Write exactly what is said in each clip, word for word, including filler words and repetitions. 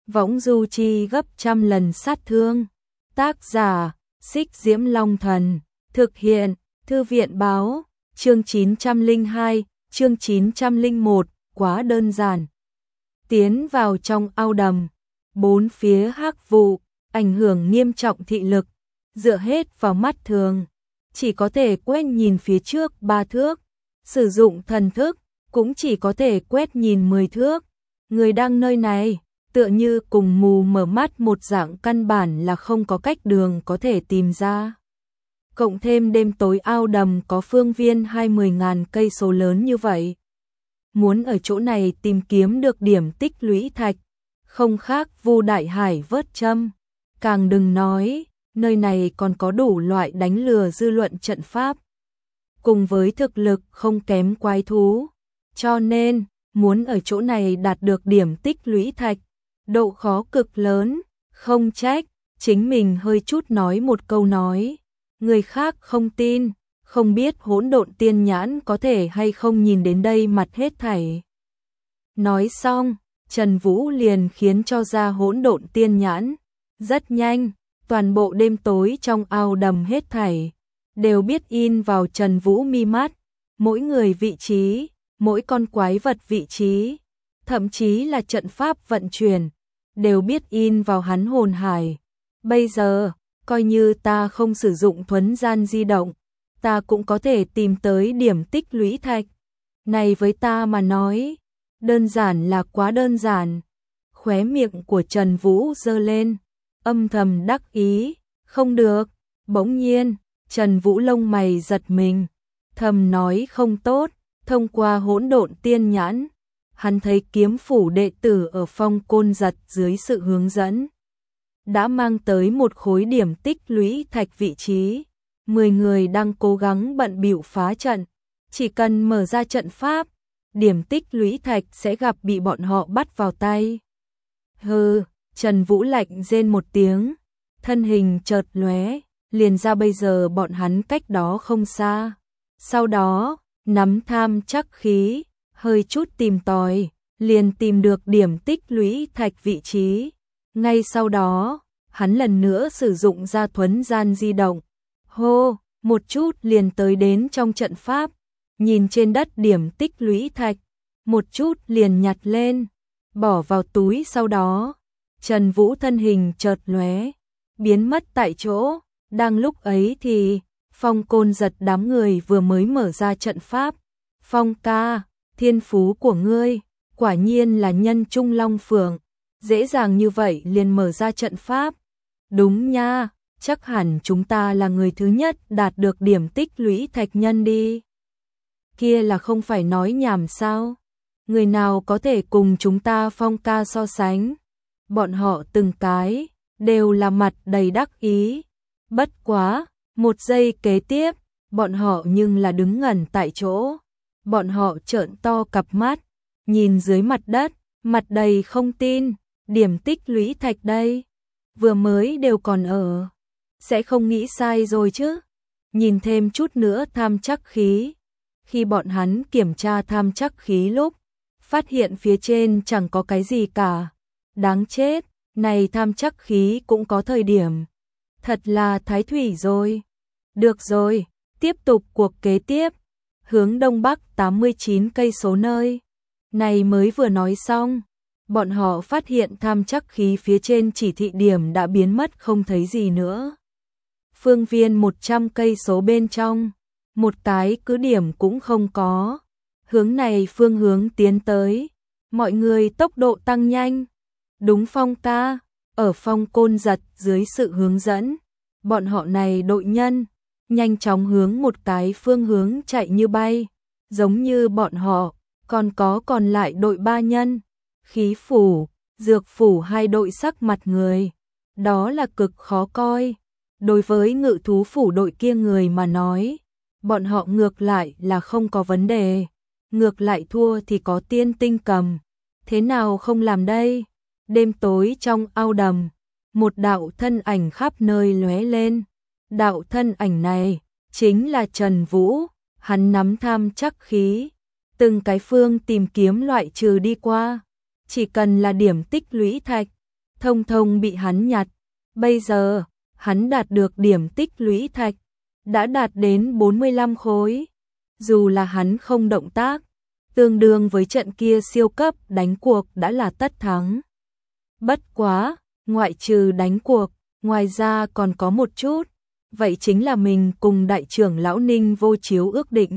võng du chi gấp trăm lần sát thương. Tác giả, Xích Diễm Long Thần. Thực hiện, Thư viện Báo. Chương chín trăm lẻ hai, chương chín trăm lẻ một, quá đơn giản. Tiến vào trong ao đầm, bốn phía hắc vụ, ảnh hưởng nghiêm trọng thị lực, dựa hết vào mắt thường, chỉ có thể quét nhìn phía trước ba thước, sử dụng thần thức, cũng chỉ có thể quét nhìn mười thước. Người đang nơi này, tựa như cùng mù mở mắt một dạng, căn bản là không có cách đường có thể tìm ra. Cộng thêm đêm tối ao đầm có phương viên hai mươi ngàn cây số lớn như vậy. Muốn ở chỗ này tìm kiếm được điểm tích lũy thạch, không khác Vu Đại Hải vớt châm. Càng đừng nói, nơi này còn có đủ loại đánh lừa dư luận trận pháp. Cùng với thực lực không kém quái thú. Cho nên, muốn ở chỗ này đạt được điểm tích lũy thạch, độ khó cực lớn, không trách, chính mình hơi chút nói một câu nói. Người khác không tin, không biết hỗn độn tiên nhãn có thể hay không nhìn đến đây mặt hết thảy. Nói xong, Trần Vũ liền khiến cho ra hỗn độn tiên nhãn. Rất nhanh, toàn bộ đêm tối trong ao đầm hết thảy đều biết in vào Trần Vũ mi mắt, mỗi người vị trí, mỗi con quái vật vị trí, thậm chí là trận pháp vận chuyển, đều biết in vào hắn hồn hải. Bây giờ, coi như ta không sử dụng thuấn gian di động, ta cũng có thể tìm tới điểm tích lũy thạch. Này với ta mà nói, đơn giản là quá đơn giản. Khóe miệng của Trần Vũ giơ lên, âm thầm đắc ý. Không được. Bỗng nhiên, Trần Vũ lông mày giật mình, thầm nói không tốt. Thông qua hỗn độn tiên nhãn, hắn thấy kiếm phủ đệ tử ở Phong Côn Giật dưới sự hướng dẫn đã mang tới một khối điểm tích lũy thạch vị trí. Mười người đang cố gắng bận bịu phá trận, chỉ cần mở ra trận pháp, điểm tích lũy thạch sẽ gặp bị bọn họ bắt vào tay. Hừ, Trần Vũ lạnh rên một tiếng, thân hình chợt lóe, liền ra bây giờ bọn hắn cách đó không xa. Sau đó, nắm tham chắc khí, hơi chút tìm tòi, liền tìm được điểm tích lũy thạch vị trí. Ngay sau đó, hắn lần nữa sử dụng ra thuấn gian di động. Hô, một chút liền tới đến trong trận pháp, nhìn trên đất điểm tích lũy thạch, một chút liền nhặt lên, bỏ vào túi. Sau đó, Trần Vũ thân hình chợt lóe, biến mất tại chỗ. Đang lúc ấy thì Phong Côn Giật đám người vừa mới mở ra trận pháp. Phong ca, thiên phú của ngươi quả nhiên là nhân trung long phượng, dễ dàng như vậy liền mở ra trận pháp. Đúng nha, chắc hẳn chúng ta là người thứ nhất đạt được điểm tích lũy thạch nhân đi. Kia là không phải nói nhảm sao? Người nào có thể cùng chúng ta Phong ca so sánh? Bọn họ từng cái đều là mặt đầy đắc ý. Bất quá, một giây kế tiếp, bọn họ nhưng là đứng ngẩn tại chỗ. Bọn họ trợn to cặp mắt, nhìn dưới mặt đất, mặt đầy không tin. Điểm tích lũy thạch đây, vừa mới đều còn ở, sẽ không nghĩ sai rồi chứ? Nhìn thêm chút nữa tham chắc khí. Khi bọn hắn kiểm tra tham chắc khí lúc, phát hiện phía trên chẳng có cái gì cả. Đáng chết, này tham chắc khí cũng có thời điểm. Thật là thái thủy rồi. Được rồi, tiếp tục cuộc kế tiếp. Hướng đông bắc tám mươi chín cây số nơi. Này mới vừa nói xong, bọn họ phát hiện tham chắc khí phía trên chỉ thị điểm đã biến mất không thấy gì nữa. Phương viên một trăm cây số bên trong, một cái cứ điểm cũng không có. Hướng này phương hướng tiến tới, mọi người tốc độ tăng nhanh. Đúng Phong ca, ở Phong Côn Giật dưới sự hướng dẫn, bọn họ này đội nhân nhanh chóng hướng một cái phương hướng chạy như bay. Giống như bọn họ, còn có còn lại đội ba nhân, khí phủ, dược phủ hai đội sắc mặt người. Đó là cực khó coi. Đối với ngự thú phủ đội kia người mà nói, bọn họ ngược lại là không có vấn đề. Ngược lại thua thì có tiên tinh cầm. Thế nào không làm đây? Đêm tối trong ao đầm, một đạo thân ảnh khắp nơi lóe lên. Đạo thân ảnh này chính là Trần Vũ. Hắn nắm tham chắc khí, từng cái phương tìm kiếm loại trừ đi qua. Chỉ cần là điểm tích lũy thạch, thông thông bị hắn nhặt. Bây giờ, hắn đạt được điểm tích lũy thạch, đã đạt đến bốn mươi lăm khối. Dù là hắn không động tác, tương đương với trận kia siêu cấp đánh cuộc đã là tất thắng. Bất quá, ngoại trừ đánh cuộc, ngoài ra còn có một chút, vậy chính là mình cùng đại trưởng lão Ninh Vô Chiếu ước định.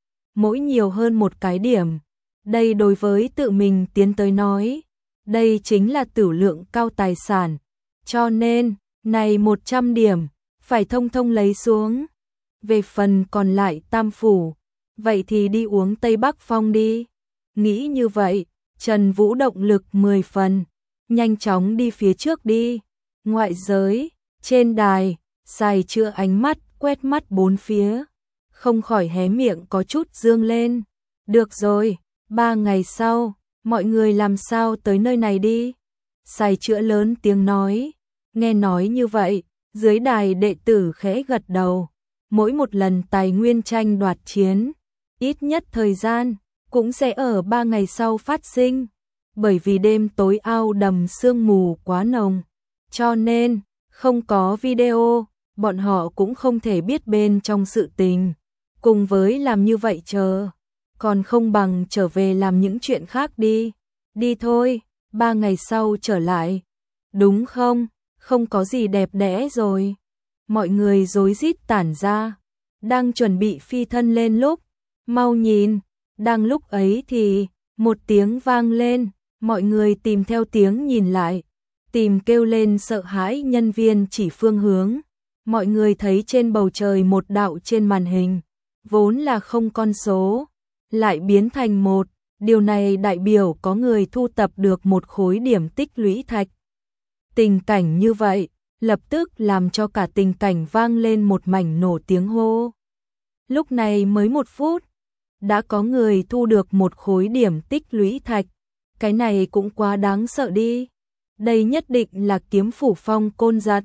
Mỗi nhiều hơn một cái điểm, đây đối với tự mình tiến tới nói, đây chính là tử lượng cao tài sản, cho nên, này một trăm điểm, phải thông thông lấy xuống. Về phần còn lại tam phủ, vậy thì đi uống Tây Bắc Phong đi. Nghĩ như vậy, Trần Vũ động lực mười phần, nhanh chóng đi phía trước đi. Ngoại giới, trên đài, Sài Chữa ánh mắt quét mắt bốn phía, không khỏi hé miệng có chút dương lên. Được rồi, ba ngày sau, mọi người làm sao tới nơi này đi? Sài Chữa lớn tiếng nói. Nghe nói như vậy, dưới đài đệ tử khẽ gật đầu. Mỗi một lần tài nguyên tranh đoạt chiến, ít nhất thời gian, cũng sẽ ở ba ngày sau phát sinh. Bởi vì đêm tối ao đầm sương mù quá nồng, cho nên, không có video, bọn họ cũng không thể biết bên trong sự tình. Cùng với làm như vậy chờ, còn không bằng trở về làm những chuyện khác đi. Đi thôi, ba ngày sau trở lại. Đúng không? Không có gì đẹp đẽ rồi. Mọi người rối rít tản ra, đang chuẩn bị phi thân lên lúc, mau nhìn, đang lúc ấy thì, một tiếng vang lên, mọi người tìm theo tiếng nhìn lại, tìm kêu lên sợ hãi nhân viên chỉ phương hướng. Mọi người thấy trên bầu trời một đạo trên màn hình, vốn là không con số, lại biến thành một, điều này đại biểu có người thu tập được một khối điểm tích lũy thạch. Tình cảnh như vậy, lập tức làm cho cả tình cảnh vang lên một mảnh nổ tiếng hô. Lúc này mới một phút, đã có người thu được một khối điểm tích lũy thạch, cái này cũng quá đáng sợ đi. Đây nhất định là kiếm phủ Phong Côn Giật.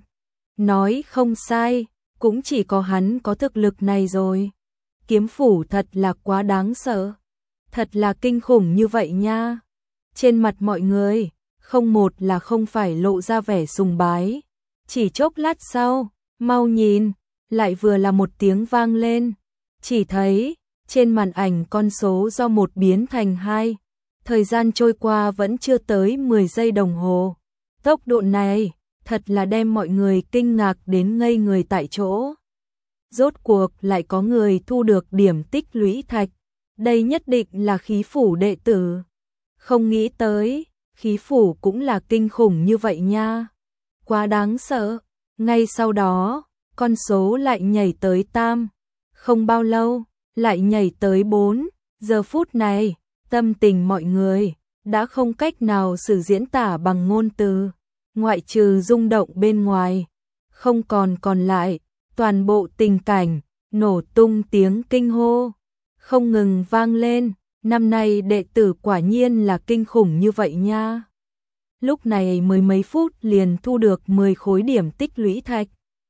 Nói không sai, cũng chỉ có hắn có thực lực này rồi. Kiếm phủ thật là quá đáng sợ, thật là kinh khủng như vậy nha. Trên mặt mọi người, không một là không phải lộ ra vẻ sùng bái. Chỉ chốc lát sau, mau nhìn, lại vừa là một tiếng vang lên. Chỉ thấy, trên màn ảnh con số do một biến thành hai. Thời gian trôi qua vẫn chưa tới mười giây đồng hồ. Tốc độ này, thật là đem mọi người kinh ngạc đến ngây người tại chỗ. Rốt cuộc lại có người thu được điểm tích lũy thạch. Đây nhất định là khí phủ đệ tử. Không nghĩ tới, khí phủ cũng là kinh khủng như vậy nha. Quá đáng sợ. Ngay sau đó, con số lại nhảy tới tam. Không bao lâu, lại nhảy tới bốn. Giờ phút này, tâm tình mọi người đã không cách nào sử diễn tả bằng ngôn từ. Ngoại trừ rung động bên ngoài, không còn còn lại, toàn bộ tình cảnh, nổ tung tiếng kinh hô, không ngừng vang lên. Năm nay đệ tử quả nhiên là kinh khủng như vậy nha. Lúc này mới mấy phút liền thu được mười khối điểm tích lũy thạch.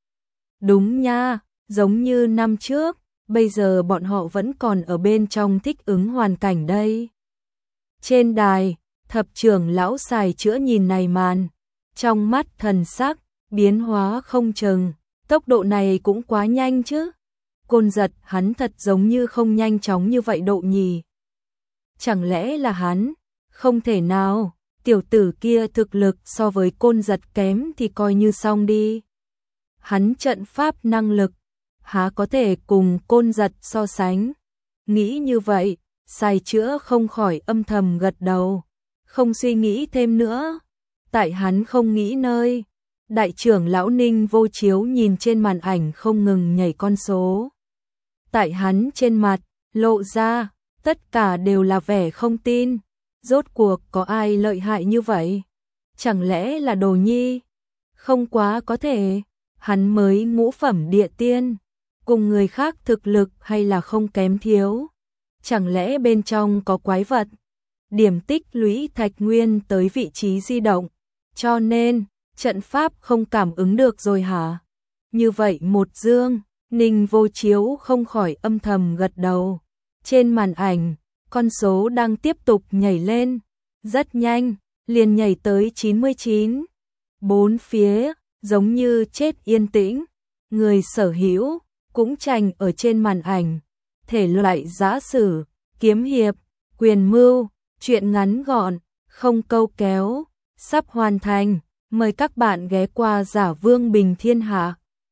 Đúng nha, giống như năm trước, bây giờ bọn họ vẫn còn ở bên trong thích ứng hoàn cảnh đây. Trên đài, thập trưởng lão Sài Chữa nhìn này màn, trong mắt thần sắc, biến hóa không chừng, tốc độ này cũng quá nhanh chứ. Côn Giật hắn thật giống như không nhanh chóng như vậy độ nhỉ. Chẳng lẽ là hắn? Không thể nào, tiểu tử kia thực lực so với Côn Giật kém thì coi như xong đi. Hắn trận pháp năng lực, há có thể cùng Côn Giật so sánh. Nghĩ như vậy, Sài Chữa không khỏi âm thầm gật đầu, không suy nghĩ thêm nữa. Tại hắn không nghĩ nơi, đại trưởng lão Ninh Vô Chiếu nhìn trên màn ảnh không ngừng nhảy con số. Tại hắn trên mặt, lộ ra, tất cả đều là vẻ không tin. Rốt cuộc có ai lợi hại như vậy? Chẳng lẽ là Đồ Nhi? Không quá có thể, hắn mới ngũ phẩm địa tiên, cùng người khác thực lực hay là không kém thiếu. Chẳng lẽ bên trong có quái vật? Điểm tích lũy thạch nguyên tới vị trí di động, cho nên trận pháp không cảm ứng được rồi hả? Như vậy một dương, Ninh Vô Chiếu không khỏi âm thầm gật đầu. Trên màn ảnh, con số đang tiếp tục nhảy lên, rất nhanh, liền nhảy tới chín mươi chín. Bốn phía giống như chết yên tĩnh, người sở hữu cũng trành ở trên màn ảnh, thể loại giã sử, kiếm hiệp, quyền mưu, truyện ngắn gọn, không câu kéo, sắp hoàn thành, mời các bạn ghé qua Giả Vương Bình Thiên Hạ.